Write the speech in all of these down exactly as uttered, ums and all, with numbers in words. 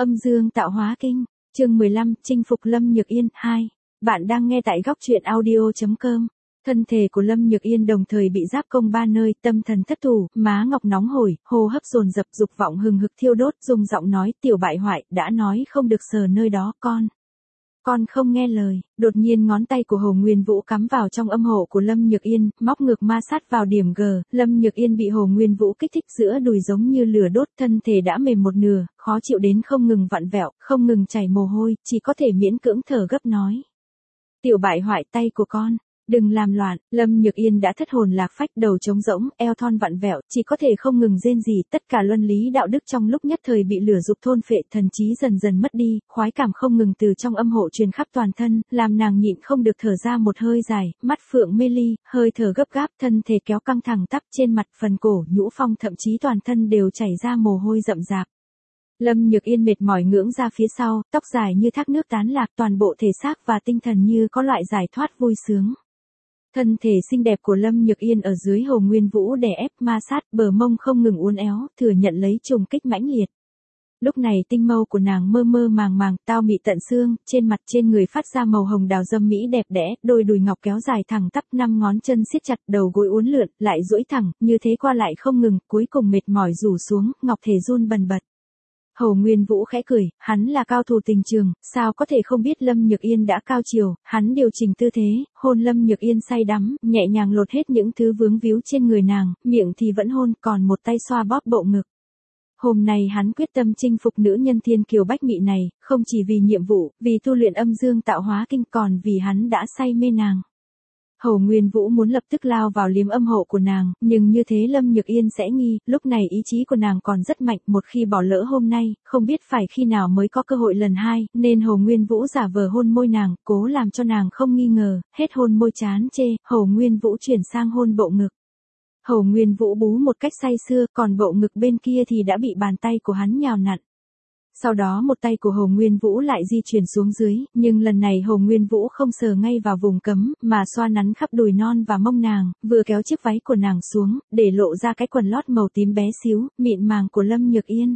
Âm dương tạo hóa kinh, chương mười lăm, chinh phục Lâm Nhược Yên, hai. Bạn đang nghe tại góc truyện audio chấm com. Thân thể của Lâm Nhược Yên đồng thời bị giáp công ba nơi, tâm thần thất thủ, má ngọc nóng hổi, hô hấp dồn dập, dục vọng hừng hực thiêu đốt, dùng giọng nói, tiểu bại hoại, đã nói không được sờ nơi đó, con. Con không nghe lời. Đột nhiên ngón tay của Hồ Nguyên Vũ cắm vào trong âm hộ của Lâm Nhược Yên, móc ngược ma sát vào điểm G, Lâm Nhược Yên bị Hồ Nguyên Vũ kích thích giữa đùi giống như lửa đốt, thân thể đã mềm một nửa, khó chịu đến không ngừng vặn vẹo, không ngừng chảy mồ hôi, chỉ có thể miễn cưỡng thở gấp nói. Tiểu bại hoại, tay của con, đừng làm loạn. Lâm Nhược Yên đã thất hồn lạc phách, đầu trống rỗng, eo thon vặn vẹo, chỉ có thể không ngừng rên rỉ, tất cả luân lý đạo đức trong lúc nhất thời bị lửa dục thôn phệ, thần trí dần dần mất đi, khoái cảm không ngừng từ trong âm hộ truyền khắp toàn thân, làm nàng nhịn không được thở ra một hơi dài, mắt phượng mê ly, hơi thở gấp gáp, thân thể kéo căng thẳng tắp, trên mặt, phần cổ, nhũ phong, thậm chí toàn thân đều chảy ra mồ hôi rậm rạp. Lâm Nhược Yên mệt mỏi ngưỡng ra phía sau, tóc dài như thác nước tán lạc, toàn bộ thể xác và tinh thần như có loại giải thoát vui sướng. Thân thể xinh đẹp của Lâm Nhược Yên ở dưới Hồ Nguyên Vũ đè ép ma sát, bờ mông không ngừng uốn éo, thừa nhận lấy trùng kích mãnh liệt. Lúc này tinh mâu của nàng mơ mơ màng màng, tao mị tận xương, trên mặt trên người phát ra màu hồng đào dâm mỹ đẹp đẽ, đôi đùi ngọc kéo dài thẳng tắp, năm ngón chân siết chặt, đầu gối uốn lượn, lại duỗi thẳng, như thế qua lại không ngừng, cuối cùng mệt mỏi rủ xuống, ngọc thể run bần bật. Hồ Nguyên Vũ khẽ cười, hắn là cao thủ tình trường, sao có thể không biết Lâm Nhược Yên đã cao chiều, hắn điều chỉnh tư thế, hôn Lâm Nhược Yên say đắm, nhẹ nhàng lột hết những thứ vướng víu trên người nàng, miệng thì vẫn hôn, còn một tay xoa bóp bộ ngực. Hôm nay hắn quyết tâm chinh phục nữ nhân thiên kiều bách mị này, không chỉ vì nhiệm vụ, vì tu luyện âm dương tạo hóa kinh, còn vì hắn đã say mê nàng. Hồ Nguyên Vũ muốn lập tức lao vào liếm âm hộ của nàng, nhưng như thế Lâm Nhược Yên sẽ nghi, lúc này ý chí của nàng còn rất mạnh, một khi bỏ lỡ hôm nay, không biết phải khi nào mới có cơ hội lần hai, nên Hồ Nguyên Vũ giả vờ hôn môi nàng, cố làm cho nàng không nghi ngờ, hết hôn môi chán chê, Hồ Nguyên Vũ chuyển sang hôn bộ ngực. Hồ Nguyên Vũ bú một cách say sưa, còn bộ ngực bên kia thì đã bị bàn tay của hắn nhào nặn. Sau đó một tay của Hồ Nguyên Vũ lại di chuyển xuống dưới, nhưng lần này Hồ Nguyên Vũ không sờ ngay vào vùng cấm, mà xoa nắn khắp đùi non và mông nàng, vừa kéo chiếc váy của nàng xuống, để lộ ra cái quần lót màu tím bé xíu, mịn màng của Lâm Nhược Yên.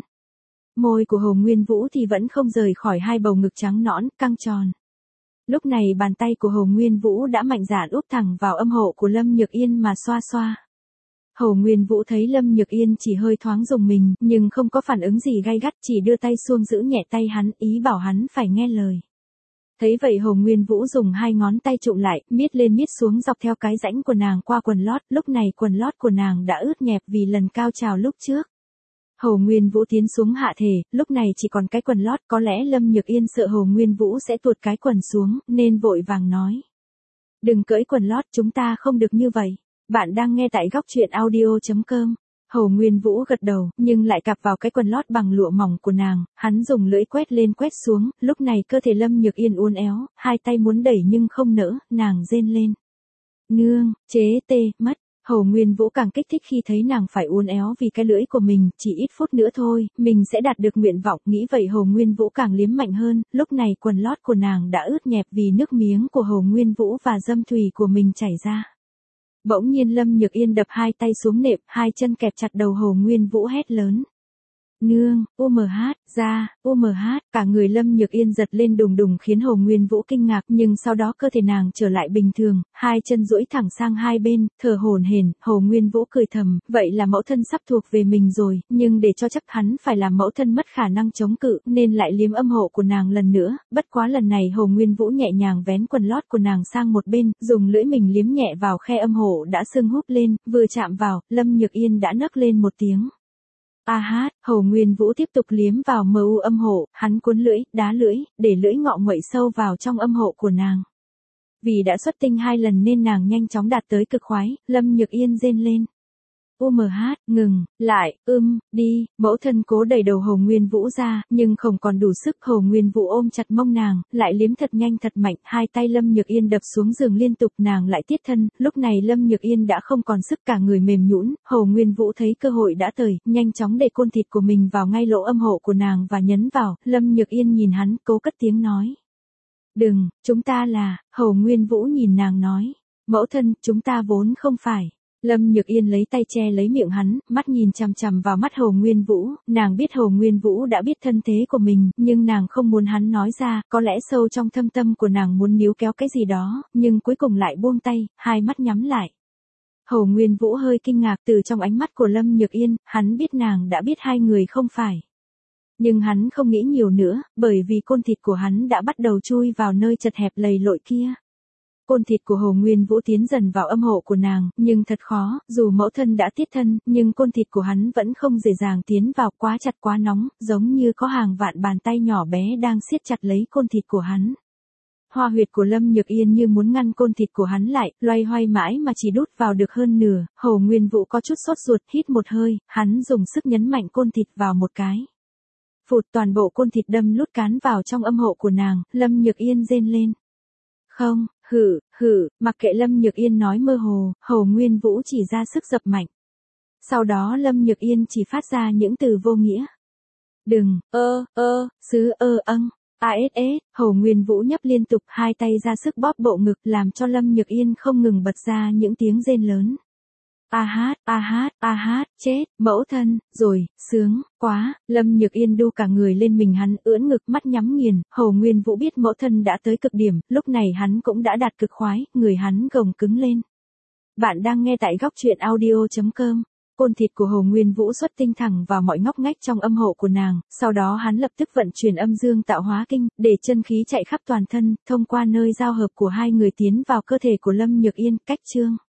Môi của Hồ Nguyên Vũ thì vẫn không rời khỏi hai bầu ngực trắng nõn, căng tròn. Lúc này bàn tay của Hồ Nguyên Vũ đã mạnh dạn úp thẳng vào âm hộ của Lâm Nhược Yên mà xoa xoa. Hồ Nguyên Vũ thấy Lâm Nhược Yên chỉ hơi thoáng rùng mình, nhưng không có phản ứng gì gay gắt, chỉ đưa tay xuông giữ nhẹ tay hắn, ý bảo hắn phải nghe lời. Thấy vậy Hồ Nguyên Vũ dùng hai ngón tay trụm lại, miết lên miết xuống dọc theo cái rãnh của nàng qua quần lót, lúc này quần lót của nàng đã ướt nhẹp vì lần cao trào lúc trước. Hồ Nguyên Vũ tiến xuống hạ thể, lúc này chỉ còn cái quần lót, có lẽ Lâm Nhược Yên sợ Hồ Nguyên Vũ sẽ tuột cái quần xuống, nên vội vàng nói. Đừng cởi quần lót, chúng ta không được như vậy. Bạn đang nghe tại góc truyện audio chấm com. Hồ Nguyên Vũ gật đầu, nhưng lại cặp vào cái quần lót bằng lụa mỏng của nàng, hắn dùng lưỡi quét lên quét xuống, lúc này cơ thể Lâm Nhược Yên uốn éo, hai tay muốn đẩy nhưng không nỡ, nàng rên lên. Nương, chế tê, mất. Hồ Nguyên Vũ càng kích thích khi thấy nàng phải uốn éo vì cái lưỡi của mình, chỉ ít phút nữa thôi, mình sẽ đạt được nguyện vọng, nghĩ vậy Hồ Nguyên Vũ càng liếm mạnh hơn, lúc này quần lót của nàng đã ướt nhẹp vì nước miếng của Hồ Nguyên Vũ và dâm thủy của mình chảy ra. Bỗng nhiên Lâm Nhược Yên đập hai tay xuống nệm, hai chân kẹp chặt đầu Hồ Nguyên Vũ hét lớn. Nương, u em hát, ra, u em hát, cả người Lâm Nhược Yên giật lên đùng đùng khiến Hồ Nguyên Vũ kinh ngạc, nhưng sau đó cơ thể nàng trở lại bình thường, hai chân duỗi thẳng sang hai bên, thở hổn hển, Hồ Nguyên Vũ cười thầm, vậy là mẫu thân sắp thuộc về mình rồi, nhưng để cho chắc hắn phải làm mẫu thân mất khả năng chống cự, nên lại liếm âm hộ của nàng lần nữa, bất quá lần này Hồ Nguyên Vũ nhẹ nhàng vén quần lót của nàng sang một bên, dùng lưỡi mình liếm nhẹ vào khe âm hộ đã sưng húp lên, vừa chạm vào, Lâm Nhược Yên đã nấc lên một tiếng. A hát, Hồ Nguyên Vũ tiếp tục liếm vào mờ u âm hộ, hắn cuốn lưỡi, đá lưỡi, để lưỡi ngọ nguậy sâu vào trong âm hộ của nàng. Vì đã xuất tinh hai lần nên nàng nhanh chóng đạt tới cực khoái, Lâm Nhược Yên rên lên. U em hát, ngừng, lại, ưm, đi, mẫu thân cố đẩy đầu Hồ Nguyên Vũ ra, nhưng không còn đủ sức, Hồ Nguyên Vũ ôm chặt mông nàng, lại liếm thật nhanh thật mạnh, hai tay Lâm Nhược Yên đập xuống giường liên tục, nàng lại tiết thân, lúc này Lâm Nhược Yên đã không còn sức, cả người mềm nhũn, Hồ Nguyên Vũ thấy cơ hội đã tới, nhanh chóng đẩy côn thịt của mình vào ngay lỗ âm hộ của nàng và nhấn vào, Lâm Nhược Yên nhìn hắn, cố cất tiếng nói. Đừng, chúng ta là, Hồ Nguyên Vũ nhìn nàng nói, mẫu thân, chúng ta vốn không phải. Lâm Nhược Yên lấy tay che lấy miệng hắn, mắt nhìn chằm chằm vào mắt Hồ Nguyên Vũ, nàng biết Hồ Nguyên Vũ đã biết thân thế của mình, nhưng nàng không muốn hắn nói ra, có lẽ sâu trong thâm tâm của nàng muốn níu kéo cái gì đó, nhưng cuối cùng lại buông tay, hai mắt nhắm lại. Hồ Nguyên Vũ hơi kinh ngạc từ trong ánh mắt của Lâm Nhược Yên, hắn biết nàng đã biết hai người không phải. Nhưng hắn không nghĩ nhiều nữa, bởi vì côn thịt của hắn đã bắt đầu chui vào nơi chật hẹp lầy lội kia. Côn thịt của Hồ Nguyên Vũ tiến dần vào âm hộ của nàng, nhưng thật khó, dù mẫu thân đã tiết thân, nhưng côn thịt của hắn vẫn không dễ dàng tiến vào, quá chặt quá nóng, giống như có hàng vạn bàn tay nhỏ bé đang siết chặt lấy côn thịt của hắn. Hoa huyệt của Lâm Nhược Yên như muốn ngăn côn thịt của hắn lại, loay hoay mãi mà chỉ đút vào được hơn nửa, Hồ Nguyên Vũ có chút sốt ruột, hít một hơi, hắn dùng sức nhấn mạnh côn thịt vào một cái. Phụt, toàn bộ côn thịt đâm lút cán vào trong âm hộ của nàng, Lâm Nhược Yên rên lên. Không, hử, hử, mặc kệ Lâm Nhược Yên nói mơ hồ, Hồ Nguyên Vũ chỉ ra sức dập mạnh. Sau đó Lâm Nhược Yên chỉ phát ra những từ vô nghĩa. Đừng, ơ, ơ, xứ ơ âng, a ét ét, Hồ Nguyên Vũ nhấp liên tục hai tay ra sức bóp bộ ngực làm cho Lâm Nhược Yên không ngừng bật ra những tiếng rên lớn. A hát, a hát, a hát, chết, mẫu thân, rồi, sướng, quá, Lâm Nhược Yên đu cả người lên mình hắn, ưỡn ngực mắt nhắm nghiền, Hồ Nguyên Vũ biết mẫu thân đã tới cực điểm, lúc này hắn cũng đã đạt cực khoái, người hắn gồng cứng lên. Bạn đang nghe tại góc truyện audio chấm com. Côn thịt của Hồ Nguyên Vũ xuất tinh thẳng vào mọi ngóc ngách trong âm hộ của nàng, sau đó hắn lập tức vận chuyển âm dương tạo hóa kinh, để chân khí chạy khắp toàn thân, thông qua nơi giao hợp của hai người tiến vào cơ thể của Lâm Nhược Yên, cách chương.